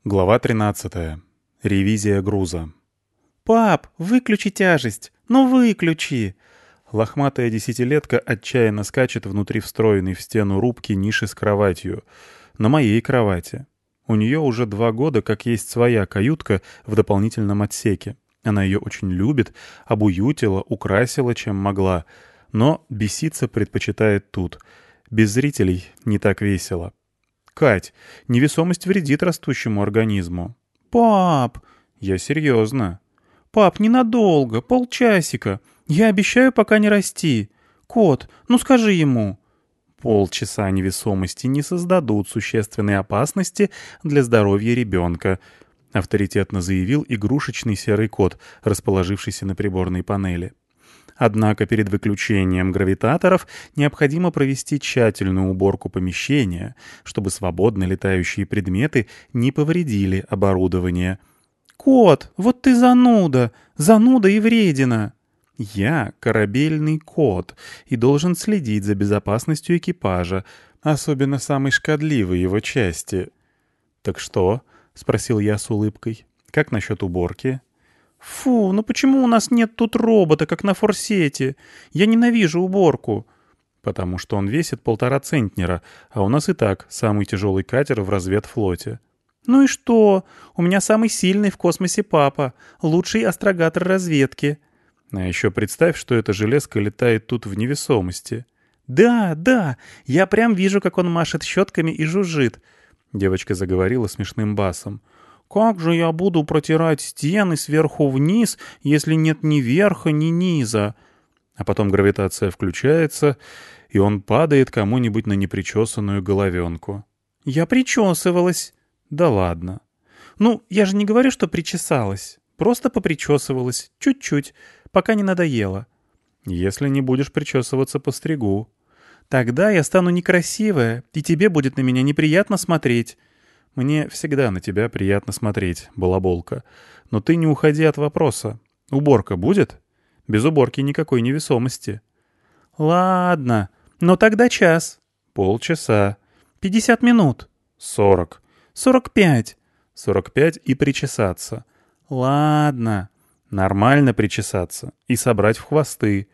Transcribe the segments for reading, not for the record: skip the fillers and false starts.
Глава 13. Ревизия груза. «Пап, выключи тяжесть! Ну выключи!» Лохматая десятилетка отчаянно скачет внутри встроенной в стену рубки ниши с кроватью. На моей кровати. У нее уже 2 года, как есть своя каютка в дополнительном отсеке. Она ее очень любит, обуютила, украсила, чем могла. Но беситься предпочитает тут. Без зрителей не так весело. «Кать, невесомость вредит растущему организму». «Пап!» «Я серьезно». «Пап, ненадолго, полчасика. Я обещаю пока не расти. Кот, ну скажи ему». Полчаса невесомости не создадут существенной опасности для здоровья ребенка, авторитетно заявил игрушечный серый кот, расположившийся на приборной панели. Однако перед выключением гравитаторов необходимо провести тщательную уборку помещения, чтобы свободно летающие предметы не повредили оборудование. «Кот, вот ты зануда! Зануда и вредина!» Я корабельный кот и должен следить за безопасностью экипажа, особенно самой шкодливой его части. «Так что?» — спросил я с улыбкой. «Как насчет уборки?» «Фу, ну почему у нас нет тут робота, как на форсете? Я ненавижу уборку». «Потому что он весит 1,5 центнера, а у нас и так самый тяжелый катер в разведфлоте». «Ну и что? У меня самый сильный в космосе папа, лучший астрогатор разведки». А еще представь, что эта железка летает тут в невесомости. «Да, да, я прям вижу, как он машет щетками и жужжит». Девочка заговорила смешным басом. «Как же я буду протирать стены сверху вниз, если нет ни верха, ни низа?» А потом гравитация включается, и он падает кому-нибудь на непричесанную головенку. «Я причесывалась». Да ладно. «Ну, я же не говорю, что причесалась. Просто попричесывалась. Чуть-чуть, пока не надоело». Если не будешь причесываться, постригу. «Тогда я стану некрасивая, и тебе будет на меня неприятно смотреть». Мне всегда на тебя приятно смотреть, балаболка. Но ты не уходи от вопроса. Уборка будет? Без уборки никакой невесомости. «Ладно, но тогда час». Полчаса. 50 минут. 40. 45. 45 и причесаться. Ладно. Нормально причесаться. И собрать в хвосты.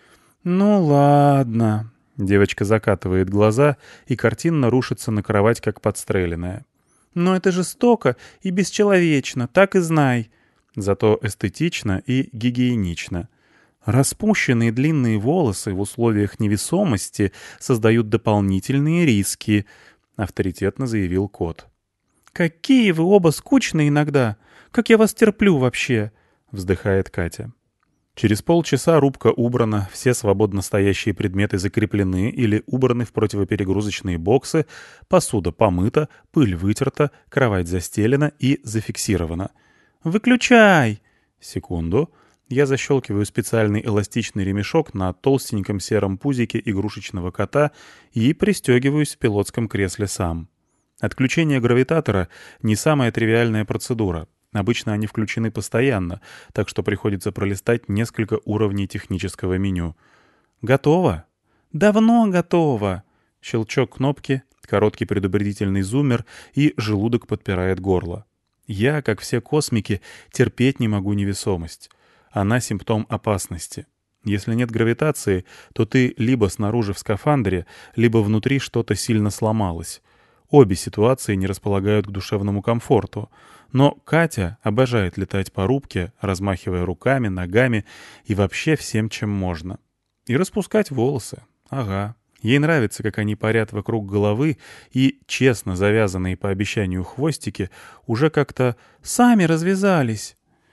Ну ладно. Девочка закатывает глаза, и картинно рушится на кровать, как подстреленная. Но это жестоко и бесчеловечно, так и знай. Зато эстетично и гигиенично. Распущенные длинные волосы в условиях невесомости создают дополнительные риски, авторитетно заявил кот. «Какие вы оба скучные иногда! Как я вас терплю вообще!» — вздыхает Катя. Через полчаса рубка убрана, все свободно стоящие предметы закреплены или убраны в противоперегрузочные боксы, посуда помыта, пыль вытерта, кровать застелена и зафиксирована. «Выключай!» Секунду. Я защелкиваю специальный эластичный ремешок на толстеньком сером пузике игрушечного кота и пристегиваюсь в пилотском кресле сам. Отключение гравитатора — не самая тривиальная процедура. Обычно они включены постоянно, так что приходится пролистать несколько уровней технического меню. «Готово?» «Давно готово!» Щелчок кнопки, короткий предупредительный зуммер, и желудок подпирает горло. Я, как все космики, терпеть не могу невесомость. Она симптом опасности. Если нет гравитации, то ты либо снаружи в скафандре, либо внутри что-то сильно сломалось. Обе ситуации не располагают к душевному комфорту. Но Катя обожает летать по рубке, размахивая руками, ногами и вообще всем, чем можно. И распускать волосы. Ага. Ей нравится, как они парят вокруг головы, и честно завязанные по обещанию хвостики уже как-то сами развязались.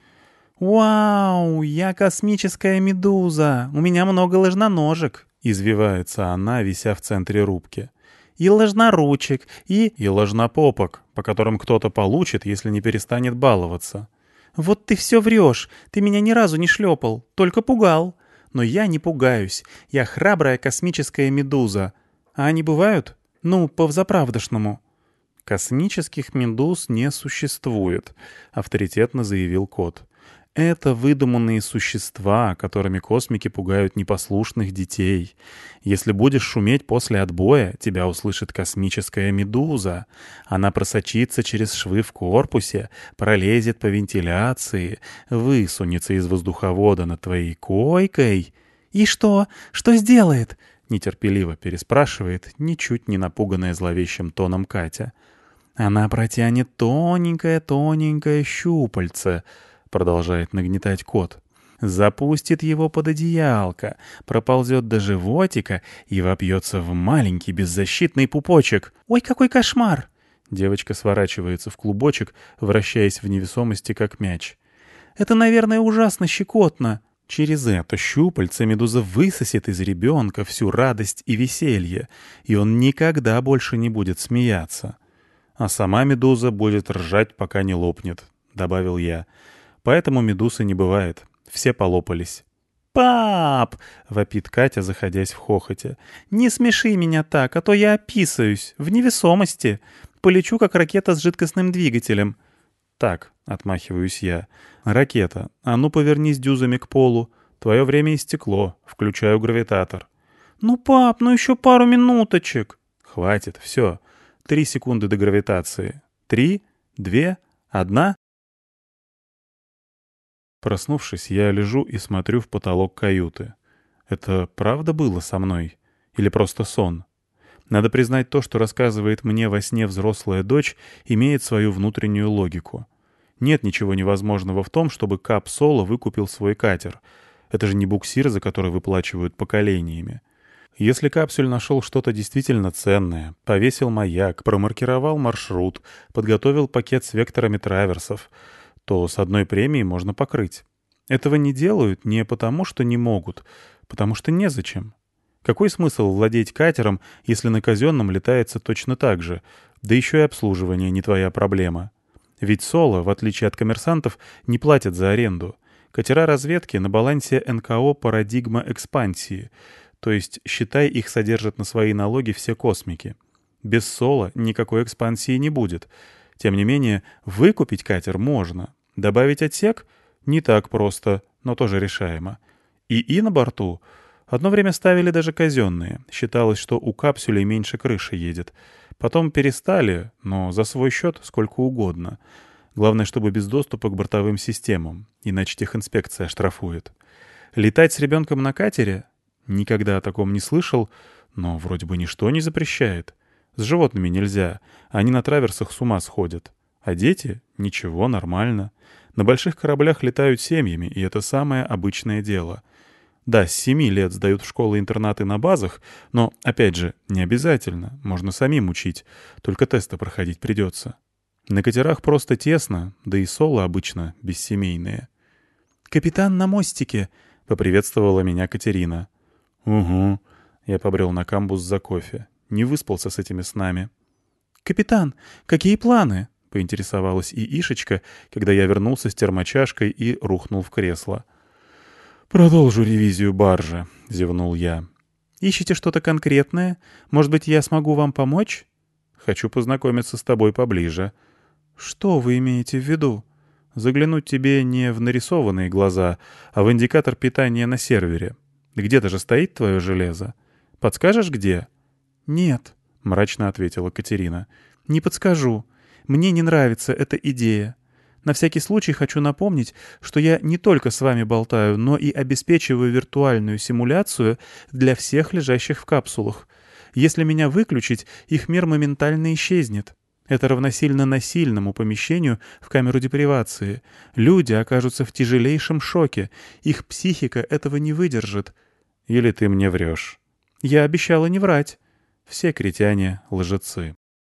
«Вау, я космическая медуза! У меня много ложноножек!» — извивается она, вися в центре рубки. «И ложноручек, и ложнопопок, по которым кто-то получит, если не перестанет баловаться». «Вот ты все врешь, ты меня ни разу не шлепал, только пугал. Но я не пугаюсь, я храбрая космическая медуза. А они бывают? Ну, по-взаправдошному». «Космических медуз не существует», — авторитетно заявил кот. Это выдуманные существа, которыми космики пугают непослушных детей. Если будешь шуметь после отбоя, тебя услышит космическая медуза. Она просочится через швы в корпусе, пролезет по вентиляции, высунется из воздуховода над твоей койкой. «И что? Что сделает?» — нетерпеливо переспрашивает, ничуть не напуганная зловещим тоном Катя. «Она протянет тоненькое-тоненькое щупальце», — продолжает нагнетать кот. «Запустит его под одеялко, проползет до животика и вопьется в маленький беззащитный пупочек». «Ой, какой кошмар!» Девочка сворачивается в клубочек, вращаясь в невесомости, как мяч. «Это, наверное, ужасно щекотно». Через это щупальце медуза высосет из ребенка всю радость и веселье, и он никогда больше не будет смеяться. А сама медуза будет ржать, пока не лопнет, — добавил я. Поэтому медузы не бывает. Все полопались. «Пап!» — вопит Катя, заходясь в хохоте. «Не смеши меня так, а то я описаюсь. В невесомости. Полечу, как ракета с жидкостным двигателем». «Так», — отмахиваюсь я. «Ракета, а ну повернись дюзами к полу. Твое время истекло. Включаю гравитатор». «Ну, пап, ну еще пару минуточек». «Хватит, все. 3 секунды до гравитации. 3, 2, 1». Проснувшись, я лежу и смотрю в потолок каюты. Это правда было со мной? Или просто сон? Надо признать, то, что рассказывает мне во сне взрослая дочь, имеет свою внутреннюю логику. Нет ничего невозможного в том, чтобы Кап Соло выкупил свой катер. Это же не буксир, за который выплачивают поколениями. Если Капсюль нашел что-то действительно ценное, повесил маяк, промаркировал маршрут, подготовил пакет с векторами траверсов, то с одной премией можно покрыть. Этого не делают не потому, что не могут, потому что незачем. Какой смысл владеть катером, если на казенном летается точно так же, да еще и обслуживание не твоя проблема? Ведь Соло, в отличие от коммерсантов, не платят за аренду. Катера разведки на балансе НКО «Парадигма экспансии», то есть, считай, их содержат на свои налоги все космики. Без Соло никакой экспансии не будет. Тем не менее, выкупить катер можно. Добавить отсек — не так просто, но тоже решаемо. ИИ на борту одно время ставили даже казенные. Считалось, что у капсулей меньше крыши едет. Потом перестали, но за свой счет сколько угодно. Главное, чтобы без доступа к бортовым системам, иначе техинспекция оштрафует. Летать с ребенком на катере? Никогда о таком не слышал, но вроде бы ничто не запрещает. С животными нельзя, они на траверсах с ума сходят. А дети? Ничего, нормально. На больших кораблях летают семьями, и это самое обычное дело. Да, с 7 лет сдают в школы-интернаты на базах, но, опять же, не обязательно, можно самим учить, только тесты проходить придется. На катерах просто тесно, да и Соло обычно бессемейные. «Капитан на мостике», — поприветствовала меня Катерина. «Угу», — я побрел на камбус за кофе. Не выспался с этими снами. «Капитан, какие планы?» — поинтересовалась Иишечка, когда я вернулся с термочашкой и рухнул в кресло. «Продолжу ревизию баржи», — зевнул я. «Ищете что-то конкретное? Может быть, я смогу вам помочь?» «Хочу познакомиться с тобой поближе». «Что вы имеете в виду?» «Заглянуть тебе не в нарисованные глаза, а в индикатор питания на сервере. Где-то же стоит твое железо. Подскажешь, где?» «Нет», — мрачно ответила Катерина. «Не подскажу. Мне не нравится эта идея. На всякий случай хочу напомнить, что я не только с вами болтаю, но и обеспечиваю виртуальную симуляцию для всех лежащих в капсулах. Если меня выключить, их мир моментально исчезнет. Это равносильно насильному помещению в камеру депривации. Люди окажутся в тяжелейшем шоке. Их психика этого не выдержит». «Или ты мне врешь?» «Я обещала не врать». Все критяне — лжецы.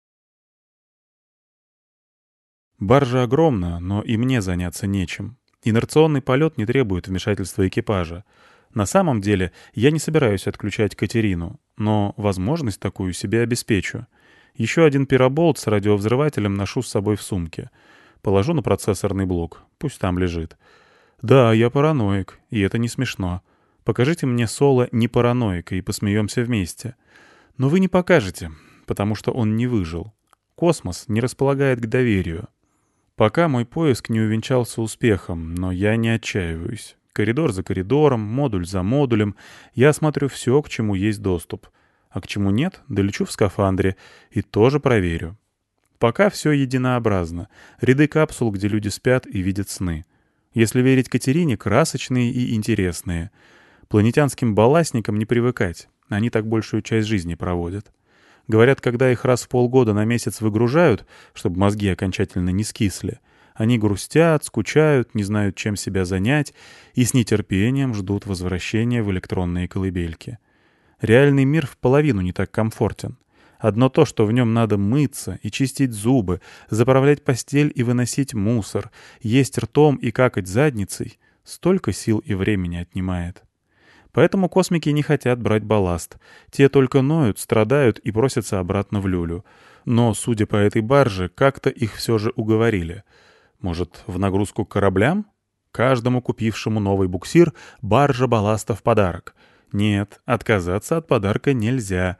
Баржа огромна, но и мне заняться нечем. Инерционный полет не требует вмешательства экипажа. На самом деле, я не собираюсь отключать Катерину, но возможность такую себе обеспечу. Еще один пироболт с радиовзрывателем ношу с собой в сумке. Положу на процессорный блок, пусть там лежит. Да, я параноик, и это не смешно. Покажите мне Соло не параноика и посмеемся вместе. Но вы не покажете, потому что он не выжил. Космос не располагает к доверию. Пока мой поиск не увенчался успехом, но я не отчаиваюсь. Коридор за коридором, модуль за модулем. Я осмотрю все, к чему есть доступ. А к чему нет, долечу в скафандре и тоже проверю. Пока все единообразно. Ряды капсул, где люди спят и видят сны. Если верить Катерине, красочные и интересные. Планетянским балластникам не привыкать. Они так большую часть жизни проводят. Говорят, когда их раз в полгода на месяц выгружают, чтобы мозги окончательно не скисли, они грустят, скучают, не знают, чем себя занять и с нетерпением ждут возвращения в электронные колыбельки. Реальный мир в половину не так комфортен. Одно то, что в нем надо мыться и чистить зубы, заправлять постель и выносить мусор, есть ртом и какать задницей, столько сил и времени отнимает. Поэтому космики не хотят брать балласт. Те только ноют, страдают и просятся обратно в люлю. Но, судя по этой барже, как-то их все же уговорили. Может, в нагрузку к кораблям? Каждому купившему новый буксир баржа балласта в подарок. Нет, отказаться от подарка нельзя.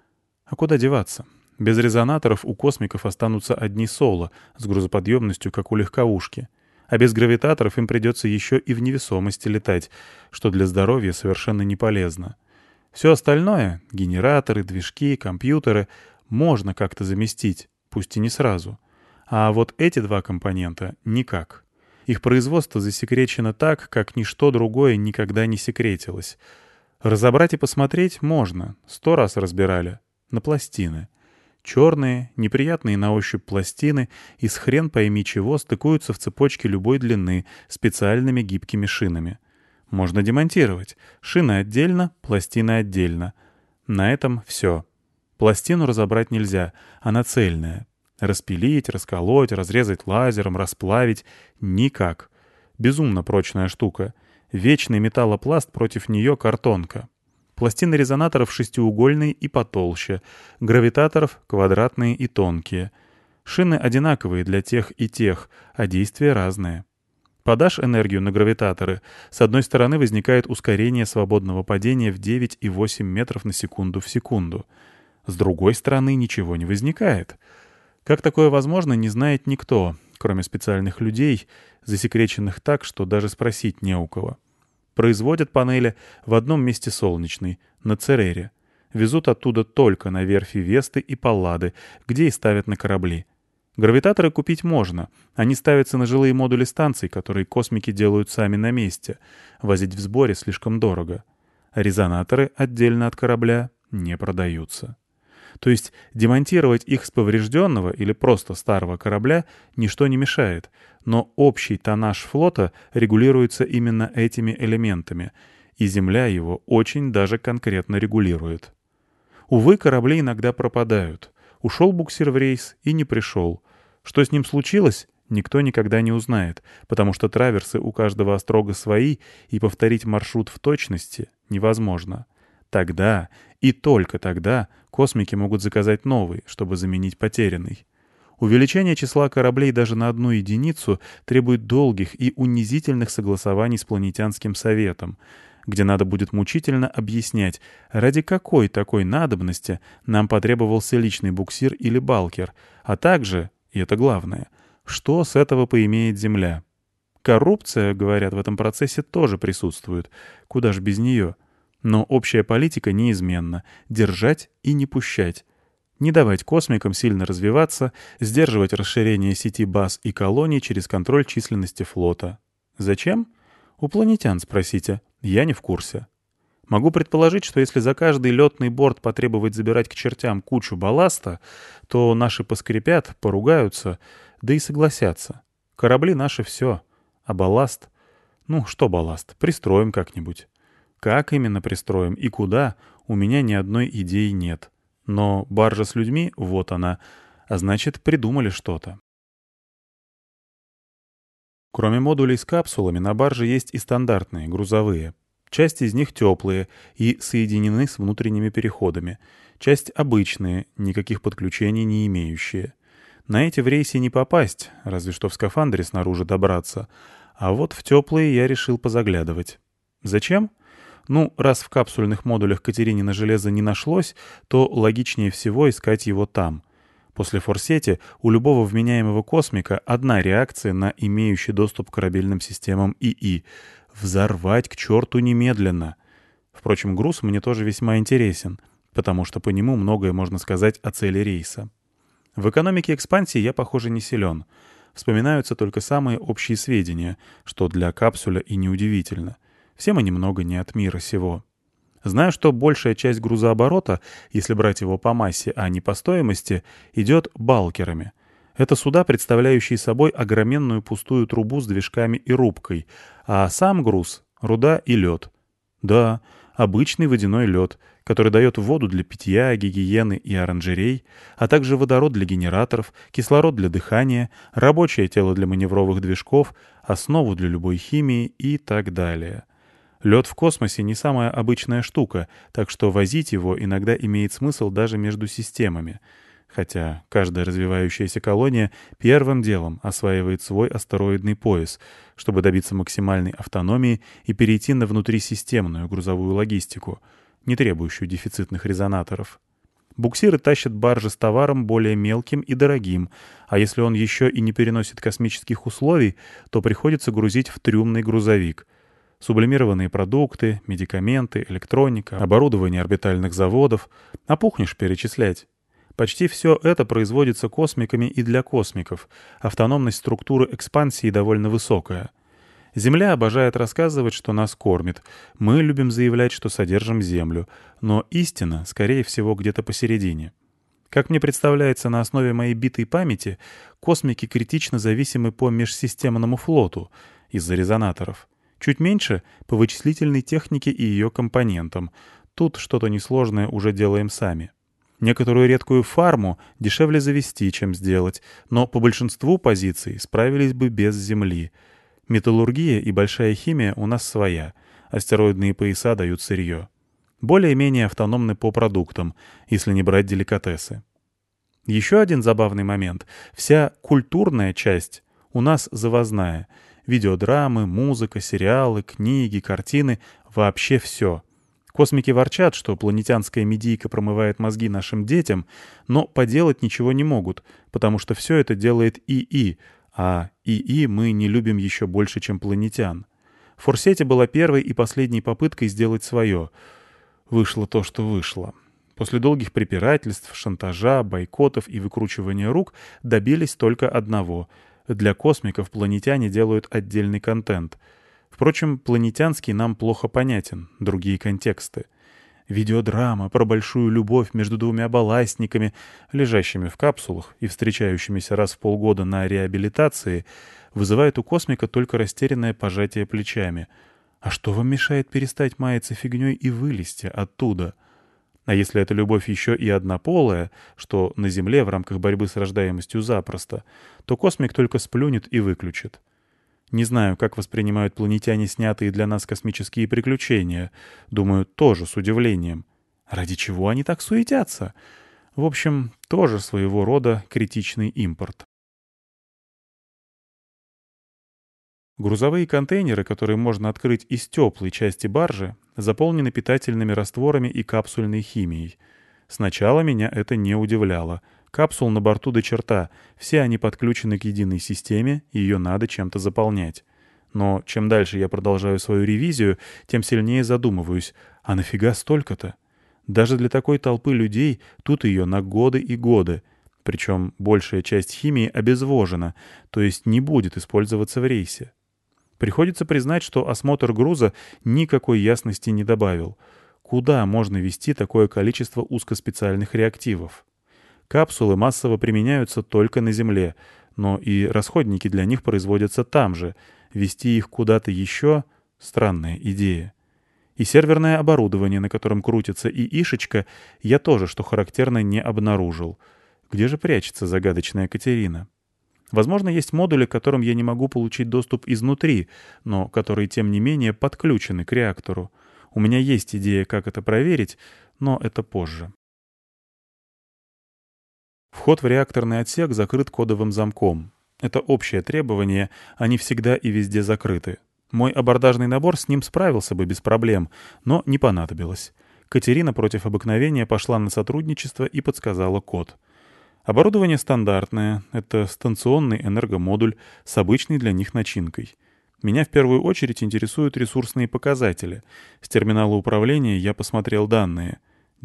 А куда деваться? Без резонаторов у космиков останутся одни соло с грузоподъемностью, как у легковушки. А без гравитаторов им придется еще и в невесомости летать, что для здоровья совершенно не полезно. Все остальное — генераторы, движки, компьютеры — можно как-то заместить, пусть и не сразу. А вот эти два компонента — никак. Их производство засекречено так, как ничто другое никогда не секретилось. Разобрать и посмотреть можно, 100 раз разбирали. На пластины. Черные, неприятные на ощупь пластины из хрен пойми чего стыкуются в цепочке любой длины специальными гибкими шинами. Можно демонтировать. Шины отдельно, пластины отдельно. На этом все. Пластину разобрать нельзя, она цельная. Распилить, расколоть, разрезать лазером, расплавить — никак. Безумно прочная штука. Вечный металлопласт, против нее картонка. Пластины резонаторов шестиугольные и потолще, гравитаторов квадратные и тонкие. Шины одинаковые для тех и тех, а действия разные. Подашь энергию на гравитаторы, с одной стороны возникает ускорение свободного падения в 9,8 метров на секунду в секунду. С другой стороны ничего не возникает. Как такое возможно, не знает никто, кроме специальных людей, засекреченных так, что даже спросить не у кого. Производят панели в одном месте солнечной, на Церере. Везут оттуда только на верфи Весты и Паллады, где и ставят на корабли. Гравитаторы купить можно. Они ставятся на жилые модули станций, которые космики делают сами на месте. Возить в сборе слишком дорого. А резонаторы отдельно от корабля не продаются. То есть демонтировать их с поврежденного или просто старого корабля ничто не мешает, но общий тоннаж флота регулируется именно этими элементами, и Земля его очень даже конкретно регулирует. Увы, корабли иногда пропадают. Ушел буксир в рейс и не пришел. Что с ним случилось, никто никогда не узнает, потому что траверсы у каждого острога свои, и повторить маршрут в точности невозможно. Тогда, и только тогда, космики могут заказать новый, чтобы заменить потерянный. Увеличение числа кораблей даже на 1 единицу требует долгих и унизительных согласований с планетянским советом, где надо будет мучительно объяснять, ради какой такой надобности нам потребовался личный буксир или балкер, а также, и это главное, что с этого поимеет Земля. Коррупция, говорят, в этом процессе тоже присутствует, куда ж без нее. Но общая политика неизменна — держать и не пущать. Не давать космикам сильно развиваться, сдерживать расширение сети баз и колоний через контроль численности флота. Зачем? У планетян спросите, я не в курсе. Могу предположить, что если за каждый летный борт потребовать забирать к чертям кучу балласта, то наши поскрипят, поругаются, да и согласятся. Корабли наши все, а балласт? Ну, что балласт? Пристроим как-нибудь. Как именно пристроим и куда, у меня ни одной идеи нет. Но баржа с людьми, вот она, а значит, придумали что-то. Кроме модулей с капсулами, на барже есть и стандартные, грузовые. Часть из них теплые и соединены с внутренними переходами. Часть обычные, никаких подключений не имеющие. На эти в рейсе не попасть, разве что в скафандре снаружи добраться. А вот в теплые я решил позаглядывать. Зачем? Ну, раз в капсульных модулях Катеринина железа не нашлось, то логичнее всего искать его там. После Форсети у любого вменяемого космика одна реакция на имеющий доступ к корабельным системам ИИ — взорвать к черту немедленно. Впрочем, груз мне тоже весьма интересен, потому что по нему многое можно сказать о цели рейса. В экономике экспансии я, похоже, не силен. Вспоминаются только самые общие сведения, что для капсуля и неудивительно. Все мы немного не от мира сего. Знаю, что большая часть грузооборота, если брать его по массе, а не по стоимости, идет балкерами. Это суда, представляющие собой огроменную пустую трубу с движками и рубкой, а сам груз — руда и лед. Да, обычный водяной лед, который дает воду для питья, гигиены и оранжерей, а также водород для генераторов, кислород для дыхания, рабочее тело для маневровых движков, основу для любой химии и так далее. Лед в космосе не самая обычная штука, так что возить его иногда имеет смысл даже между системами. Хотя каждая развивающаяся колония первым делом осваивает свой астероидный пояс, чтобы добиться максимальной автономии и перейти на внутрисистемную грузовую логистику, не требующую дефицитных резонаторов. Буксиры тащат баржи с товаром более мелким и дорогим, а если он еще и не переносит космических условий, то приходится грузить в трюмный грузовик. Сублимированные продукты, медикаменты, электроника, оборудование орбитальных заводов. Опухнешь перечислять. Почти все это производится космиками и для космиков. Автономность структуры экспансии довольно высокая. Земля обожает рассказывать, что нас кормит. Мы любим заявлять, что содержим Землю. Но истина, скорее всего, где-то посередине. Как мне представляется на основе моей битой памяти, космики критично зависимы по межсистемному флоту из-за резонаторов. Чуть меньше — по вычислительной технике и ее компонентам. Тут что-то несложное уже делаем сами. Некоторую редкую фарму дешевле завести, чем сделать, но по большинству позиций справились бы без Земли. Металлургия и большая химия у нас своя. Астероидные пояса дают сырье. Более-менее автономны по продуктам, если не брать деликатесы. Еще один забавный момент. Вся культурная часть у нас завозная. Видеодрамы, музыка, сериалы, книги, картины — вообще все. Космики ворчат, что планетянская медийка промывает мозги нашим детям, но поделать ничего не могут, потому что все это делает ИИ, а ИИ мы не любим еще больше, чем планетян. Форсети была первой и последней попыткой сделать свое. Вышло то, что вышло. После долгих препирательств, шантажа, бойкотов и выкручивания рук добились только одного — для космиков планетяне делают отдельный контент. Впрочем, планетянский нам плохо понятен, другие контексты. Видеодрама про большую любовь между двумя балластниками, лежащими в капсулах и встречающимися раз в полгода на реабилитации, вызывает у космика только растерянное пожатие плечами. А что вам мешает перестать маяться фигней и вылезти оттуда? А если эта любовь еще и однополая, что на Земле в рамках борьбы с рождаемостью запросто, то космик только сплюнет и выключит. Не знаю, как воспринимают планетяне снятые для нас космические приключения. Думаю, тоже с удивлением. Ради чего они так суетятся? В общем, тоже своего рода критичный импорт. Грузовые контейнеры, которые можно открыть из теплой части баржи, заполнены питательными растворами и капсульной химией. Сначала меня это не удивляло. Капсул на борту до черта, все они подключены к единой системе, и ее надо чем-то заполнять. Но чем дальше я продолжаю свою ревизию, тем сильнее задумываюсь, а нафига столько-то? Даже для такой толпы людей тут ее на годы и годы. Причем большая часть химии обезвожена, то есть не будет использоваться в рейсе. Приходится признать, что осмотр груза никакой ясности не добавил. Куда можно везти такое количество узкоспециальных реактивов? Капсулы массово применяются только на Земле, но и расходники для них производятся там же. Везти их куда-то еще — странная идея. И серверное оборудование, на котором крутится ИИшечка, я тоже, что характерно, не обнаружил. Где же прячется загадочная Катерина? Возможно, есть модули, к которым я не могу получить доступ изнутри, но которые, тем не менее, подключены к реактору. У меня есть идея, как это проверить, но это позже. Вход в реакторный отсек закрыт кодовым замком. Это общее требование, они всегда и везде закрыты. Мой абордажный набор с ним справился бы без проблем, но не понадобилось. Катерина против обыкновения пошла на сотрудничество и подсказала код. Оборудование стандартное, это станционный энергомодуль с обычной для них начинкой. Меня в первую очередь интересуют ресурсные показатели. С терминала управления я посмотрел данные.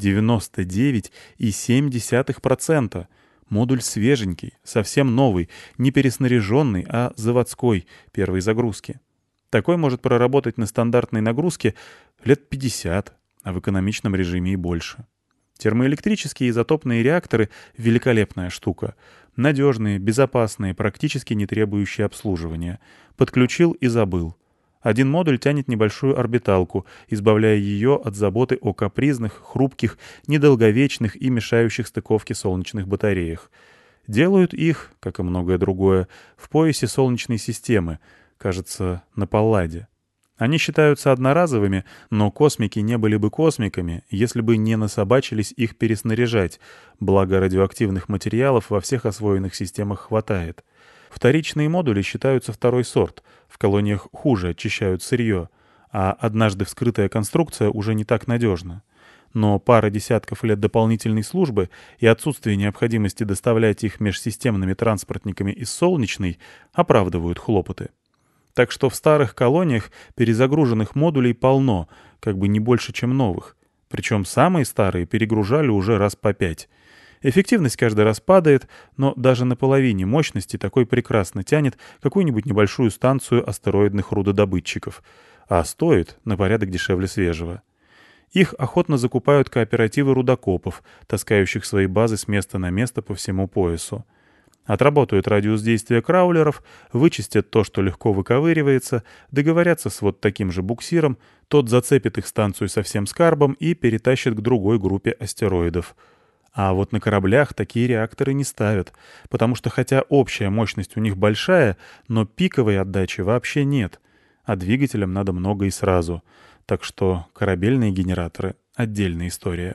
99,7%. Модуль свеженький, совсем новый, не переснаряженный, а заводской, первой загрузки. Такой может проработать на стандартной нагрузке лет 50, а в экономичном режиме и больше. Термоэлектрические изотопные реакторы — великолепная штука. Надежные, безопасные, практически не требующие обслуживания. Подключил и забыл. Один модуль тянет небольшую орбиталку, избавляя ее от заботы о капризных, хрупких, недолговечных и мешающих стыковке солнечных батареях. Делают их, как и многое другое, в поясе Солнечной системы, кажется, на Палладе. Они считаются одноразовыми, но космики не были бы космиками, если бы не насобачились их переснаряжать, благо радиоактивных материалов во всех освоенных системах хватает. Вторичные модули считаются второй сорт, в колониях хуже очищают сырье, а однажды вскрытая конструкция уже не так надежна. Но пара десятков лет дополнительной службы и отсутствие необходимости доставлять их межсистемными транспортниками из Солнечной оправдывают хлопоты. Так что в старых колониях перезагруженных модулей полно, как бы не больше, чем новых. Причем самые старые перегружали уже раз по 5. Эффективность каждый раз падает, но даже на половине мощности такой прекрасно тянет какую-нибудь небольшую станцию астероидных рудодобытчиков, а стоит на порядок дешевле свежего. Их охотно закупают кооперативы рудокопов, таскающих свои базы с места на место по всему поясу. Отработают радиус действия краулеров, вычистят то, что легко выковыривается, договорятся с вот таким же буксиром, тот зацепит их станцию со всем скарбом и перетащит к другой группе астероидов. А вот на кораблях такие реакторы не ставят, потому что хотя общая мощность у них большая, но пиковой отдачи вообще нет, а двигателям надо много и сразу. Так что корабельные генераторы — отдельная история.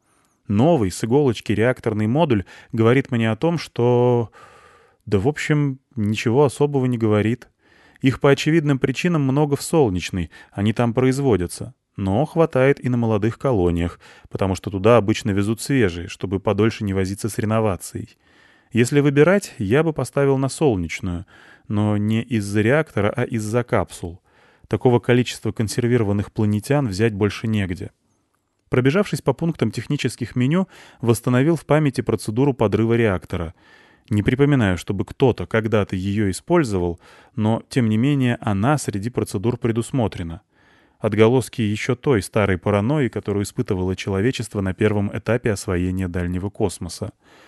Новый с иголочки реакторный модуль говорит мне о том, что... Да, в общем, ничего особого не говорит. Их по очевидным причинам много в Солнечной, они там производятся. Но хватает и на молодых колониях, потому что туда обычно везут свежие, чтобы подольше не возиться с реновацией. Если выбирать, я бы поставил на Солнечную, но не из-за реактора, а из-за капсул. Такого количества консервированных планетян взять больше негде. Пробежавшись по пунктам технических меню, восстановил в памяти процедуру подрыва реактора. Не припоминаю, чтобы кто-то когда-то ее использовал, но, тем не менее, она среди процедур предусмотрена. Отголоски еще той старой паранойи, которую испытывало человечество на первом этапе освоения дальнего космоса.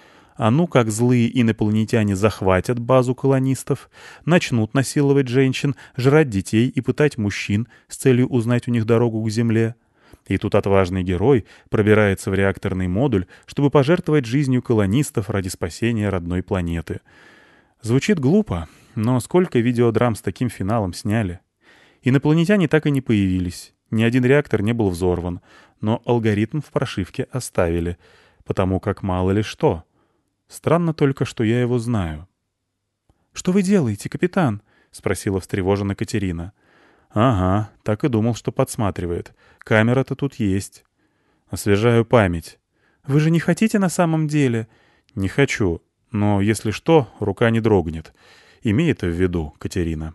А ну как злые инопланетяне захватят базу колонистов, начнут насиловать женщин, жрать детей и пытать мужчин с целью узнать у них дорогу к Земле. И тут отважный герой пробирается в реакторный модуль, чтобы пожертвовать жизнью колонистов ради спасения родной планеты. Звучит глупо, но сколько видеодрам с таким финалом сняли? Инопланетяне так и не появились, ни один реактор не был взорван, но алгоритм в прошивке оставили, потому как мало ли что. Странно только, что я его знаю. «Что вы делаете, капитан?» — спросила встревоженно Катерина. «Ага, так и думал, что подсматривает. Камера-то тут есть. Освежаю память». «Вы же не хотите на самом деле?» «Не хочу, но если что, рука не дрогнет. Имей это в виду, Катерина».